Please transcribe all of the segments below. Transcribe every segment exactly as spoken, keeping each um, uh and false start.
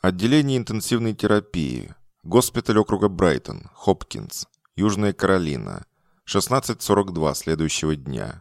Отделение интенсивной терапии. Госпиталь округа Брайтон, Хопкинс, Южная Каролина. шестнадцать сорок два следующего дня.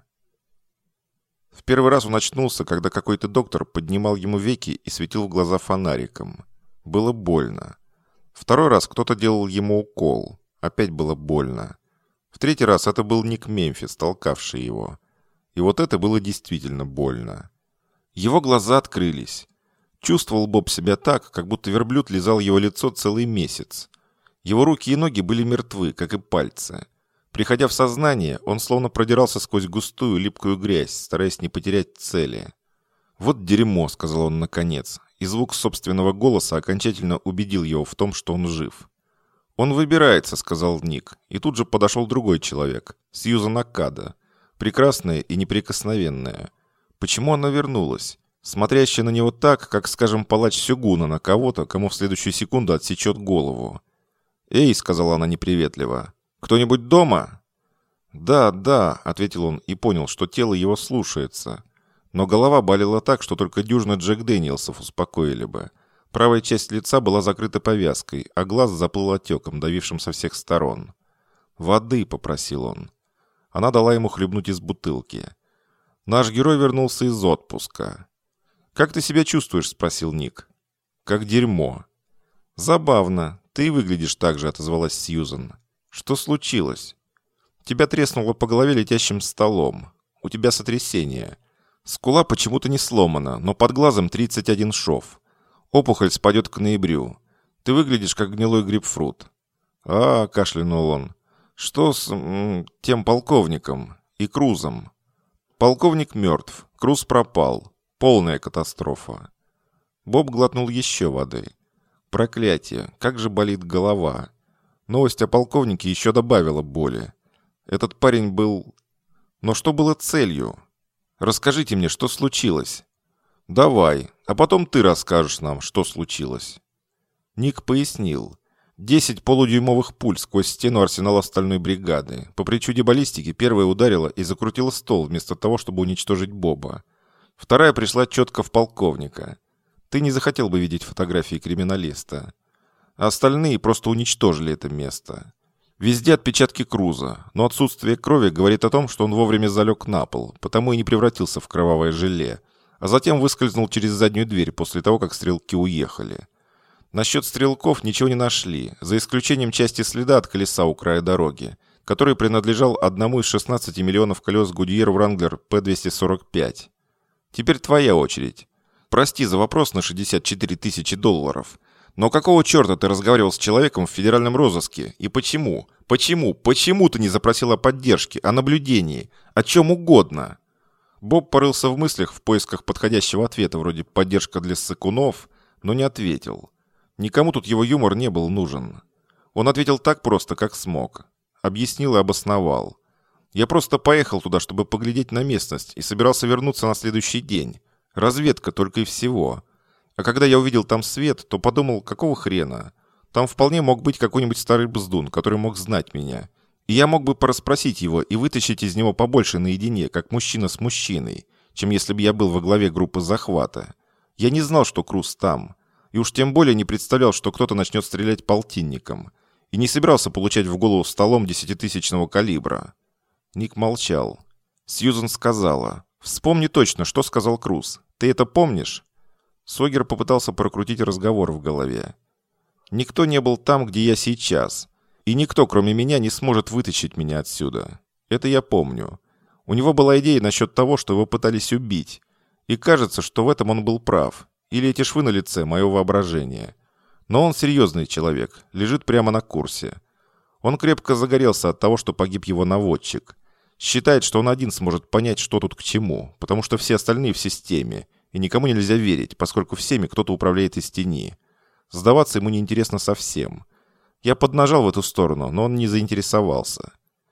В первый раз он очнулся, когда какой-то доктор поднимал ему веки и светил в глаза фонариком. Было больно. Второй раз кто-то делал ему укол. Опять было больно. В третий раз это был Ник Мемфис, толкавший его. И вот это было действительно больно. Его глаза открылись. Чувствовал Боб себя так, как будто верблюд лизал его лицо целый месяц. Его руки и ноги были мертвы, как и пальцы. Приходя в сознание, он словно продирался сквозь густую липкую грязь, стараясь не потерять цели. «Вот дерьмо», — сказал он наконец, и звук собственного голоса окончательно убедил его в том, что он жив. «Он выбирается», — сказал Ник, и тут же подошел другой человек, Сьюзан Аккада, прекрасная и неприкосновенная. Почему она вернулась? Смотрящая на него так, как, скажем, палач Сёгуна на кого-то, кому в следующую секунду отсечет голову. «Эй», — сказала она неприветливо, — «кто-нибудь дома?» «Да, да», — ответил он и понял, что тело его слушается. Но голова болела так, что только дюжина Джек Дэниелсов успокоили бы. Правая часть лица была закрыта повязкой, а глаз заплыл отеком, давившим со всех сторон. «Воды», — попросил он. Она дала ему хлебнуть из бутылки. Наш герой вернулся из отпуска. «Как ты себя чувствуешь?» — спросил Ник. «Как дерьмо». «Забавно. Ты и выглядишь так же», — отозвалась Сьюзан. «Что случилось?» «Тебя треснуло по голове летящим столом. У тебя сотрясение. Скула почему-то не сломана, но под глазом тридцать один шов. Опухоль спадет к ноябрю. Ты выглядишь как гнилой грейпфрут». «А», — кашлянул он, — «что с м, тем полковником и Крузом?» «Полковник мертв. Круз пропал. Полная катастрофа». Боб глотнул еще воды. «Проклятие! Как же болит голова!» Новость о полковнике еще добавила боли. Этот парень был... Но что было целью? «Расскажите мне, что случилось?» «Давай, а потом ты расскажешь нам, что случилось». Ник пояснил. Десять полудюймовых пуль сквозь стену арсенала стальной бригады. По причуде баллистики первая ударила и закрутила стол, вместо того, чтобы уничтожить Боба. Вторая пришла четко в полковника. Ты не захотел бы видеть фотографии криминалиста. А остальные просто уничтожили это место. Везде отпечатки Круза, но отсутствие крови говорит о том, что он вовремя залег на пол, потому и не превратился в кровавое желе, а затем выскользнул через заднюю дверь после того, как стрелки уехали. Насчет стрелков ничего не нашли, за исключением части следа от колеса у края дороги, который принадлежал одному из шестнадцати миллионов колес Goodyear Wrangler пэ двести сорок пять. Теперь твоя очередь. Прости за вопрос на шестьдесят четыре тысячи долларов. Но какого черта ты разговаривал с человеком в федеральном розыске? И почему? Почему? Почему ты не запросил о поддержке, о наблюдении? О чем угодно?» Боб порылся в мыслях в поисках подходящего ответа, вроде «поддержка для ссыкунов», но не ответил. Никому тут его юмор не был нужен. Он ответил так просто, как смог. Объяснил и обосновал. «Я просто поехал туда, чтобы поглядеть на местность, и собирался вернуться на следующий день. Разведка только и всего. А когда я увидел там свет, то подумал, какого хрена? Там вполне мог быть какой-нибудь старый бздун, который мог знать меня. И я мог бы порасспросить его и вытащить из него побольше наедине, как мужчина с мужчиной, чем если бы я был во главе группы захвата. Я не знал, что Круз там. И уж тем более не представлял, что кто-то начнет стрелять полтинником. И не собирался получать в голову столом десятитысячного калибра». Ник молчал. Сьюзан сказала: «Вспомни точно, что сказал Круз. Ты это помнишь?» Согер попытался прокрутить разговор в голове. «Никто не был там, где я сейчас. И никто, кроме меня, не сможет вытащить меня отсюда. Это я помню. У него была идея насчет того, что его пытались убить. И кажется, что в этом он был прав. Или эти швы на лице – мое воображение. Но он серьезный человек, лежит прямо на курсе. Он крепко загорелся от того, что погиб его наводчик. Считает, что он один сможет понять, что тут к чему, потому что все остальные в системе, и никому нельзя верить, поскольку всеми кто-то управляет из тени. Сдаваться ему неинтересно совсем. Я поднажал в эту сторону, но он не заинтересовался».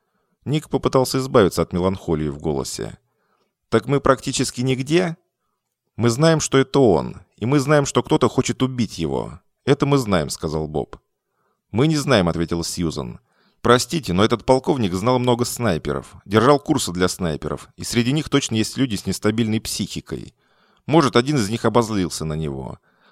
Ник попытался избавиться от меланхолии в голосе. «Так мы практически нигде? Мы знаем, что это он, и мы знаем, что кто-то хочет убить его. Это мы знаем», — сказал Боб. «Мы не знаем», — ответила Сьюзан. «Простите, но этот полковник знал много снайперов, держал курсы для снайперов, и среди них точно есть люди с нестабильной психикой. Может, один из них обозлился на него.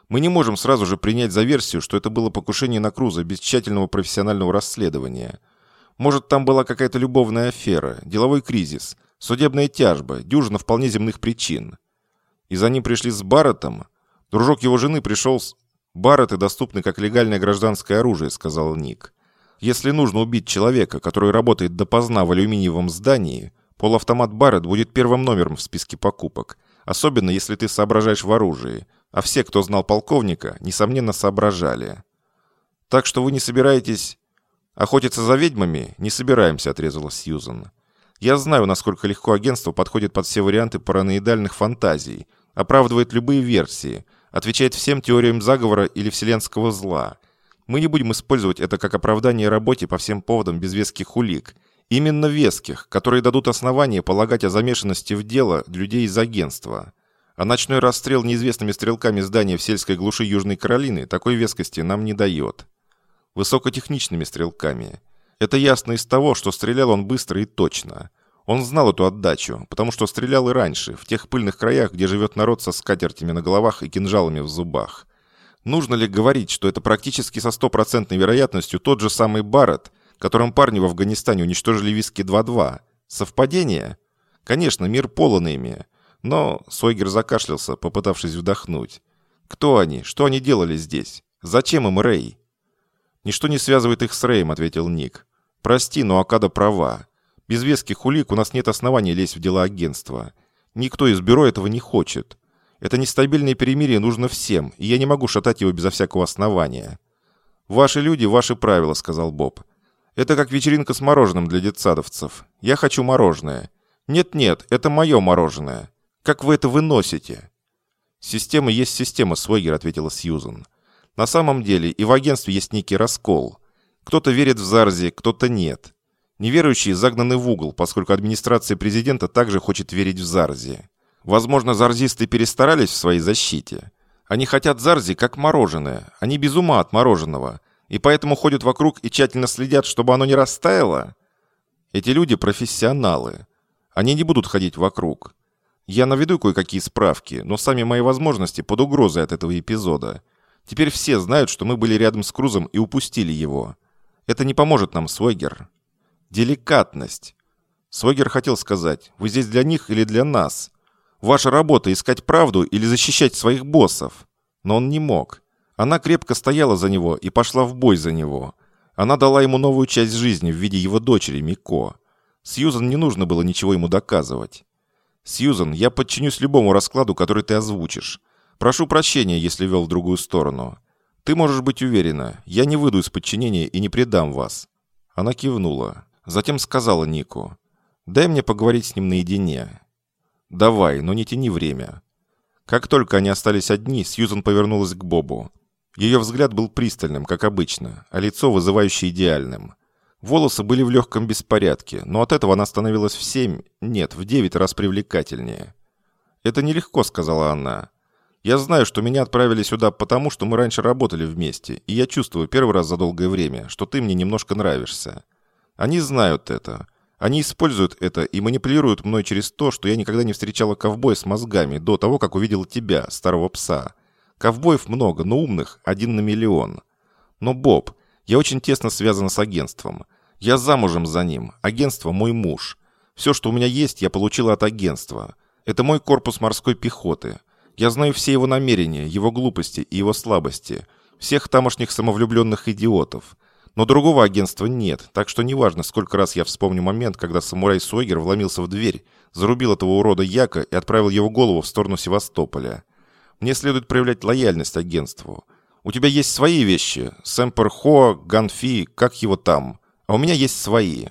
Мы не можем сразу же принять за версию, что это было покушение на Круза без тщательного профессионального расследования. Может, там была какая-то любовная афера, деловой кризис, судебная тяжба, дюжина вполне земных причин. И за ним пришли с Барреттом. Дружок его жены пришел с... «Барретты доступны как легальное гражданское оружие», — сказал Ник. «Если нужно убить человека, который работает допоздна в алюминиевом здании, полуавтомат Барретт будет первым номером в списке покупок, особенно если ты соображаешь в оружии, а все, кто знал полковника, несомненно соображали. Так что вы не собираетесь... охотиться за ведьмами? Не собираемся», — отрезала Сьюзан. «Я знаю, насколько легко агентство подходит под все варианты параноидальных фантазий, оправдывает любые версии, отвечает всем теориям заговора или вселенского зла. Мы не будем использовать это как оправдание работе по всем поводам без веских улик. Именно веских, которые дадут основание полагать о замешанности в дело людей из агентства. А ночной расстрел неизвестными стрелками здания в сельской глуши Южной Каролины такой вескости нам не дает. Высокотехничными стрелками. Это ясно из того, что стрелял он быстро и точно. Он знал эту отдачу, потому что стрелял и раньше, в тех пыльных краях, где живет народ со скатертями на головах и кинжалами в зубах. Нужно ли говорить, что это практически со стопроцентной вероятностью тот же самый Барретт, которым парни в Афганистане уничтожили Виски два-два? Совпадение? Конечно, мир полон ими. Но Сойгер закашлялся, попытавшись вдохнуть. Кто они? Что они делали здесь? Зачем им Рэй? «Ничто не связывает их с Рэем», — ответил Ник. «Прости, но Акада права. Без веских улик у нас нет оснований лезть в дела агентства. Никто из бюро этого не хочет. Это нестабильное перемирие нужно всем, и я не могу шатать его безо всякого основания». «Ваши люди, ваши правила», — сказал Боб. «Это как вечеринка с мороженым для детсадовцев. Я хочу мороженое». «Нет-нет, это мое мороженое. Как вы это выносите?» «Система есть система, Свойгер», — ответила Сьюзан. «На самом деле и в агентстве есть некий раскол. Кто-то верит в Зарзи, кто-то нет. Неверующие загнаны в угол, поскольку администрация президента также хочет верить в Зарзи. Возможно, зарзисты перестарались в своей защите. Они хотят Зарзи как мороженое. Они без ума от мороженого. И поэтому ходят вокруг и тщательно следят, чтобы оно не растаяло. Эти люди профессионалы. Они не будут ходить вокруг. Я наведу кое-какие справки, но сами мои возможности под угрозой от этого эпизода. Теперь все знают, что мы были рядом с Крузом и упустили его. Это не поможет нам, Свойгер. Деликатность. Свойгер хотел сказать, вы здесь для них или для нас? Ваша работа — искать правду или защищать своих боссов. Но он не мог. Она крепко стояла за него и пошла в бой за него. Она дала ему новую часть жизни в виде его дочери, Мико. Сьюзан не нужно было ничего ему доказывать. «Сьюзан, я подчинюсь любому раскладу, который ты озвучишь. Прошу прощения, если вел в другую сторону. Ты можешь быть уверена, я не выйду из подчинения и не предам вас». Она кивнула. Затем сказала Нику: «Дай мне поговорить с ним наедине». «Давай, но не тяни время». Как только они остались одни, Сьюзан повернулась к Бобу. Ее взгляд был пристальным, как обычно, а лицо вызывающе идеальным. Волосы были в легком беспорядке, но от этого она становилась в семь, нет, в девять раз привлекательнее. «Это нелегко», — сказала она. «Я знаю, что меня отправили сюда потому, что мы раньше работали вместе, и я чувствую первый раз за долгое время, что ты мне немножко нравишься. Они знают это. Они используют это и манипулируют мной через то, что я никогда не встречала ковбоя с мозгами до того, как увидела тебя, старого пса. Ковбоев много, но умных один на миллион. Но, Боб, я очень тесно связана с агентством. Я замужем за ним. Агентство – мой муж. Все, что у меня есть, я получила от агентства. Это мой корпус морской пехоты. Я знаю все его намерения, его глупости и его слабости. Всех тамошних самовлюбленных идиотов. Но другого агентства нет, так что неважно, сколько раз я вспомню момент, когда самурай Сойгер вломился в дверь, зарубил этого урода Яка и отправил его голову в сторону Севастополя. Мне следует проявлять лояльность агентству. У тебя есть свои вещи, Сэмпер Хо, Ганфи, как его там, а у меня есть свои.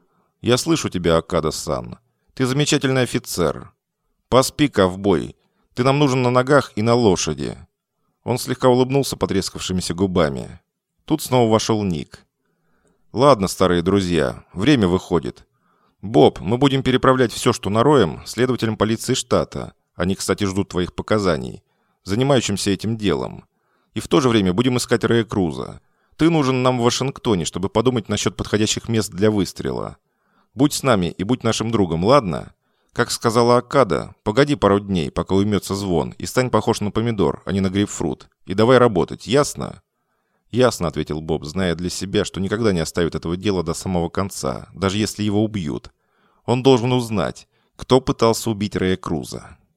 Я слышу тебя, Акада-сан. Ты замечательный офицер. Поспи, ковбой. Ты нам нужен на ногах и на лошади». Он слегка улыбнулся потрескавшимися губами. Тут снова вошел Ник. «Ладно, старые друзья, время выходит. Боб, мы будем переправлять все, что нароем, следователям полиции штата. Они, кстати, ждут твоих показаний, занимающимся этим делом. И в то же время будем искать Рэя Круза. Ты нужен нам в Вашингтоне, чтобы подумать насчет подходящих мест для выстрела. Будь с нами и будь нашим другом, ладно? Как сказала Акада, погоди пару дней, пока уймется звон, и стань похож на помидор, а не на грейпфрут. И давай работать, ясно?» «Ясно», — ответил Боб, зная для себя, что никогда не оставит этого дела до самого конца, даже если его убьют. Он должен узнать, кто пытался убить Рэя Круза.